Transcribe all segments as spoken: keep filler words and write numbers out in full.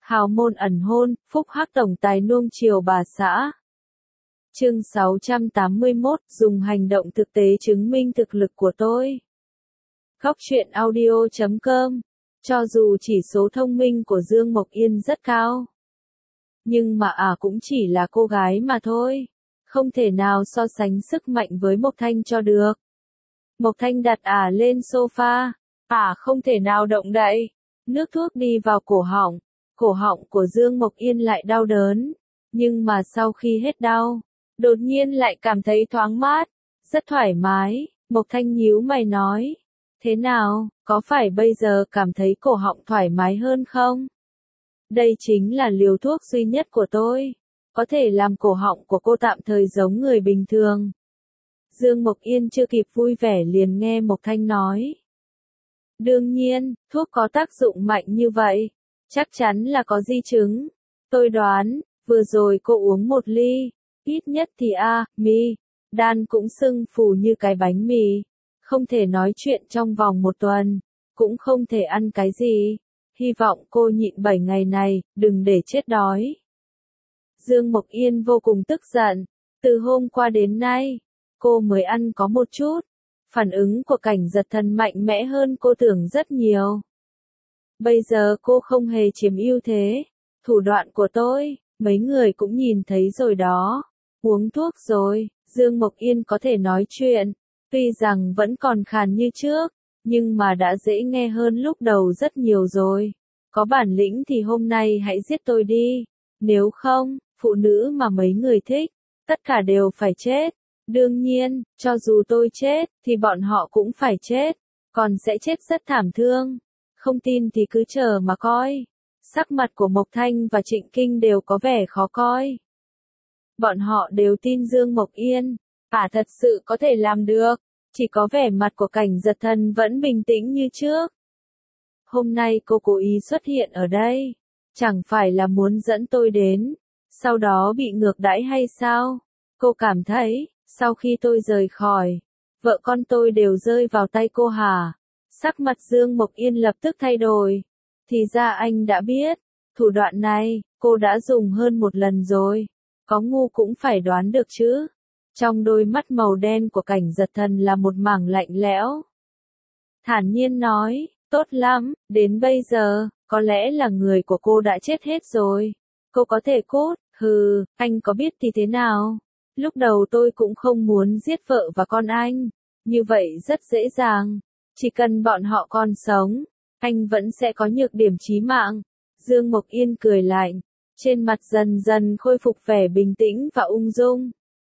Hào môn ẩn hôn, phúc hắc tổng tài nuông chiều bà xã. Chương sáu trăm tám mươi mốt, dùng hành động thực tế chứng minh thực lực của tôi. Góc truyện audio chấm com. Cho dù chỉ số thông minh của Dương Mộc Yên rất cao, nhưng mà ả à cũng chỉ là cô gái mà thôi. Không thể nào so sánh sức mạnh với Mộc Thanh cho được. Mộc Thanh đặt ả à lên sofa. Ả à không thể nào động đậy. Nước thuốc đi vào cổ họng. Cổ họng của Dương Mộc Yên lại đau đớn. Nhưng mà sau khi hết đau, đột nhiên lại cảm thấy thoáng mát. Rất thoải mái. Mộc Thanh nhíu mày nói. Thế nào, có phải bây giờ cảm thấy cổ họng thoải mái hơn không? Đây chính là liều thuốc duy nhất của tôi. Có thể làm cổ họng của cô tạm thời giống người bình thường. Dương Mộc Yên chưa kịp vui vẻ liền nghe Mộc Thanh nói. Đương nhiên, thuốc có tác dụng mạnh như vậy. Chắc chắn là có di chứng. Tôi đoán, vừa rồi cô uống một ly. Ít nhất thì a, mi, đan cũng sưng phù như cái bánh mì. Không thể nói chuyện trong vòng một tuần. Cũng không thể ăn cái gì. Hy vọng cô nhịn bảy ngày này, đừng để chết đói. Dương Mộc Yên vô cùng tức giận. Từ hôm qua đến nay, cô mới ăn có một chút. Phản ứng của Cảnh Giật Thần mạnh mẽ hơn cô tưởng rất nhiều. Bây giờ cô không hề chiếm ưu thế. Thủ đoạn của tôi, mấy người cũng nhìn thấy rồi đó. Uống thuốc rồi, Dương Mộc Yên có thể nói chuyện. Tuy rằng vẫn còn khàn như trước, nhưng mà đã dễ nghe hơn lúc đầu rất nhiều rồi. Có bản lĩnh thì hôm nay hãy giết tôi đi. Nếu không, phụ nữ mà mấy người thích, tất cả đều phải chết. Đương nhiên, cho dù tôi chết, thì bọn họ cũng phải chết. Còn sẽ chết rất thảm thương. Không tin thì cứ chờ mà coi. Sắc mặt của Mộc Thanh và Trịnh Kinh đều có vẻ khó coi. Bọn họ đều tin Dương Mộc Yên. Ả thật sự có thể làm được. Chỉ có vẻ mặt của Cảnh Giật Thần vẫn bình tĩnh như trước. Hôm nay cô cố ý xuất hiện ở đây. Chẳng phải là muốn dẫn tôi đến. Sau đó bị ngược đãi hay sao? Cô cảm thấy, sau khi tôi rời khỏi, vợ con tôi đều rơi vào tay cô hả? Sắc mặt Dương Mộc Yên lập tức thay đổi. Thì ra anh đã biết. Thủ đoạn này, cô đã dùng hơn một lần rồi. Có ngu cũng phải đoán được chứ. Trong đôi mắt màu đen của Cảnh Giật Thần là một mảng lạnh lẽo. Thản nhiên nói, tốt lắm, đến bây giờ, có lẽ là người của cô đã chết hết rồi. Cô có thể cốt, hừ, anh có biết thì thế nào? Lúc đầu tôi cũng không muốn giết vợ và con anh. Như vậy rất dễ dàng. Chỉ cần bọn họ còn sống, anh vẫn sẽ có nhược điểm chí mạng. Dương Mộc Yên cười lạnh. Trên mặt dần dần khôi phục vẻ bình tĩnh và ung dung.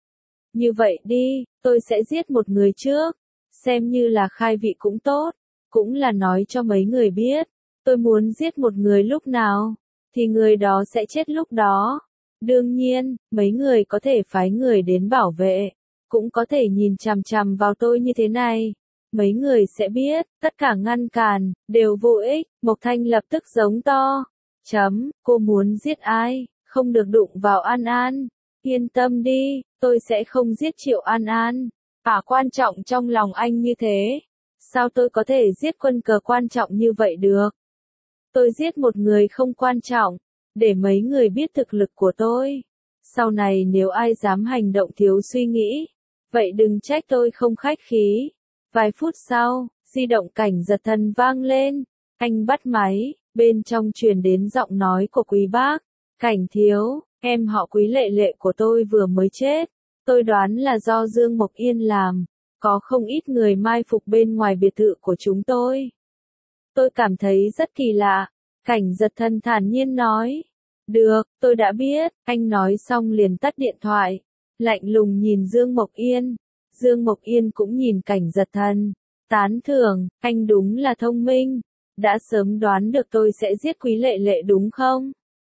Như vậy đi, tôi sẽ giết một người trước. Xem như là khai vị cũng tốt. Cũng là nói cho mấy người biết. Tôi muốn giết một người lúc nào, thì người đó sẽ chết lúc đó. Đương nhiên, mấy người có thể phái người đến bảo vệ. Cũng có thể nhìn chằm chằm vào tôi như thế này. Mấy người sẽ biết, tất cả ngăn cản, đều vô ích. Mộc Thanh lập tức giống to. Chấm, cô muốn giết ai, không được đụng vào An An. Yên tâm đi, tôi sẽ không giết Triệu An An. Ả quan trọng trong lòng anh như thế. Sao tôi có thể giết quân cờ quan trọng như vậy được? Tôi giết một người không quan trọng, để mấy người biết thực lực của tôi. Sau này nếu ai dám hành động thiếu suy nghĩ, vậy đừng trách tôi không khách khí. Vài phút sau, di động Cảnh Giật Thần vang lên. Anh bắt máy, bên trong truyền đến giọng nói của Quý bác. Cảnh thiếu, em họ Quý Lệ Lệ của tôi vừa mới chết. Tôi đoán là do Dương Mộc Yên làm. Có không ít người mai phục bên ngoài biệt thự của chúng tôi. Tôi cảm thấy rất kỳ lạ. Cảnh Giật Thần thản nhiên nói. Được, tôi đã biết. Anh nói xong liền tắt điện thoại. Lạnh lùng nhìn Dương Mộc Yên. Dương Mộc Yên cũng nhìn Cảnh Giật Thần. Tán thưởng, anh đúng là thông minh. Đã sớm đoán được tôi sẽ giết Quý Lệ Lệ đúng không?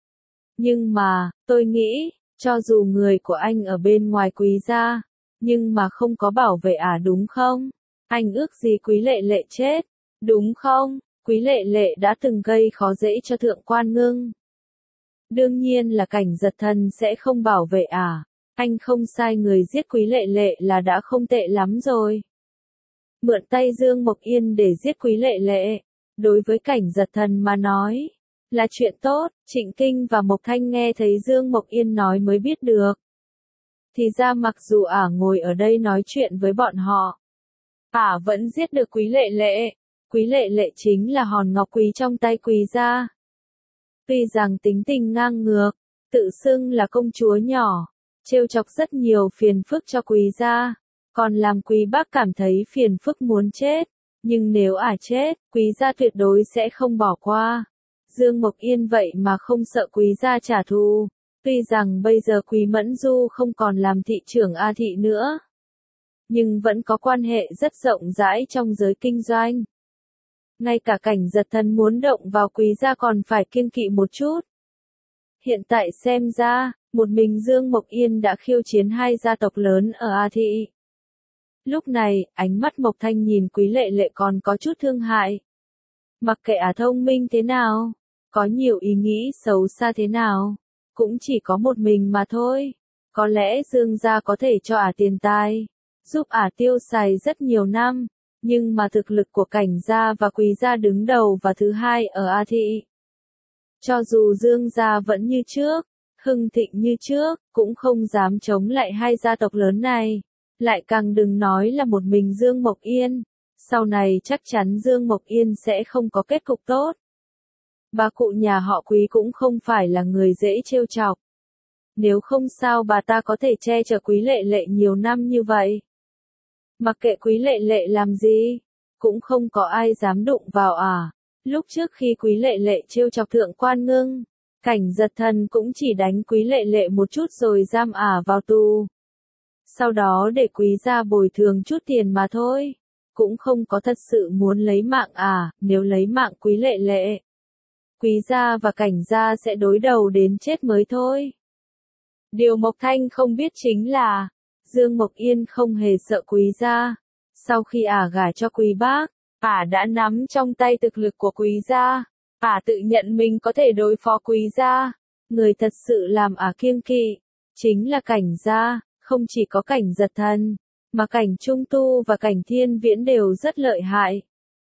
Nhưng mà, tôi nghĩ, cho dù người của anh ở bên ngoài Quý gia, nhưng mà không có bảo vệ ả đúng không? Anh ước gì Quý Lệ Lệ chết, đúng không? Quý Lệ Lệ đã từng gây khó dễ cho Thượng Quan Ngưng. Đương nhiên là Cảnh Giật Thần sẽ không bảo vệ ả. Anh không sai người giết Quý Lệ Lệ là đã không tệ lắm rồi. Mượn tay Dương Mộc Yên để giết Quý Lệ Lệ, đối với Cảnh Giật Thần mà nói, Là chuyện tốt, Trịnh Kinh và Mộc Thanh nghe thấy Dương Mộc Yên nói mới biết được. Thì ra mặc dù ả ngồi ở đây nói chuyện với bọn họ, ả vẫn giết được Quý Lệ Lệ. Quý Lệ Lệ chính là hòn ngọc quý trong tay Quý gia. Tuy rằng tính tình ngang ngược, tự xưng là công chúa nhỏ, trêu chọc rất nhiều phiền phức cho Quý gia, còn làm Quý bác cảm thấy phiền phức muốn chết. Nhưng nếu ả chết, Quý gia tuyệt đối sẽ không bỏ qua. Dương Mộc Yên vậy mà không sợ Quý gia trả thù. Tuy rằng bây giờ Quý Mẫn Du không còn làm thị trưởng A thị nữa, nhưng vẫn có quan hệ rất rộng rãi trong giới kinh doanh. Ngay cả Cảnh Giật Thần muốn động vào Quý gia còn phải kiêng kỵ một chút. Hiện tại xem ra, một mình Dương Mộc Yên đã khiêu chiến hai gia tộc lớn ở A thị. Lúc này, ánh mắt Mộc Thanh nhìn Quý Lệ Lệ còn có chút thương hại. Mặc kệ ả thông minh thế nào, có nhiều ý nghĩ xấu xa thế nào, cũng chỉ có một mình mà thôi. Có lẽ Dương gia có thể cho ả tiền tài, giúp ả tiêu xài rất nhiều năm, nhưng mà thực lực của Cảnh gia và Quý gia đứng đầu và thứ hai ở A thị. Cho dù Dương gia vẫn như trước, hưng thịnh như trước, cũng không dám chống lại hai gia tộc lớn này. Lại càng đừng nói là một mình Dương Mộc Yên. Sau này chắc chắn Dương Mộc Yên sẽ không có kết cục tốt. Bà cụ nhà họ Quý cũng không phải là người dễ trêu chọc. Nếu không sao bà ta có thể che chở Quý Lệ Lệ nhiều năm như vậy. Mặc kệ Quý Lệ Lệ làm gì, cũng không có ai dám đụng vào ả. Lúc trước khi Quý Lệ Lệ trêu chọc Thượng Quan Ngưng, Cảnh Giật Thần cũng chỉ đánh Quý Lệ Lệ một chút rồi giam ả vào tù. Sau đó để Quý gia bồi thường chút tiền mà thôi. Cũng không có thật sự muốn lấy mạng ả. Nếu lấy mạng Quý Lệ Lệ, Quý gia và Cảnh gia sẽ đối đầu đến chết mới thôi. Điều Mộc Thanh không biết chính là, Dương Mộc Yên không hề sợ Quý gia. Sau khi ả gả cho Quý bác, ả đã nắm trong tay thực lực của Quý gia. Ả tự nhận mình có thể đối phó Quý gia. Người thật sự làm ả kiêng kỵ chính là Cảnh gia. Không chỉ có Cảnh Giật Thần, mà Cảnh Trung Tu và Cảnh Thiên Viễn đều rất lợi hại.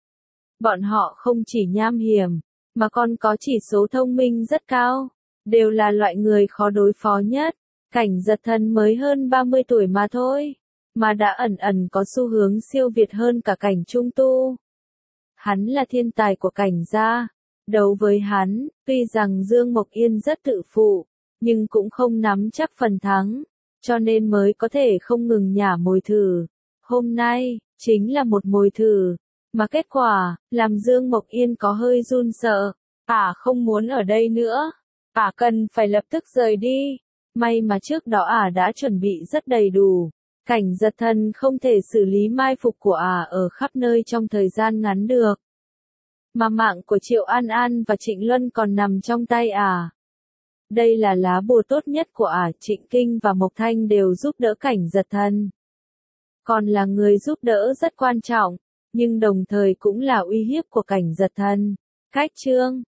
Bọn họ không chỉ nham hiểm, mà còn có chỉ số thông minh rất cao, đều là loại người khó đối phó nhất. Cảnh Giật Thần mới hơn ba mươi tuổi mà thôi, mà đã ẩn ẩn có xu hướng siêu việt hơn cả Cảnh Trung Tu. Hắn là thiên tài của Cảnh gia. Đấu với hắn, tuy rằng Dương Mộc Yên rất tự phụ, nhưng cũng không nắm chắc phần thắng. Cho nên mới có thể không ngừng nhả mồi thử. Hôm nay, chính là một mồi thử. Mà kết quả, làm Dương Mộc Yên có hơi run sợ. Ả không muốn ở đây nữa. Ả cần phải lập tức rời đi. May mà trước đó ả đã chuẩn bị rất đầy đủ. Cảnh Giật Thần không thể xử lý mai phục của ả ở khắp nơi trong thời gian ngắn được. Mà mạng của Triệu An An và Trịnh Luân còn nằm trong tay ả. Đây là lá bùa tốt nhất của ả. Trịnh Kinh và Mộc Thanh đều giúp đỡ Cảnh Giật Thần. Còn là người giúp đỡ rất quan trọng, nhưng đồng thời cũng là uy hiếp của Cảnh Giật Thần. Cách chương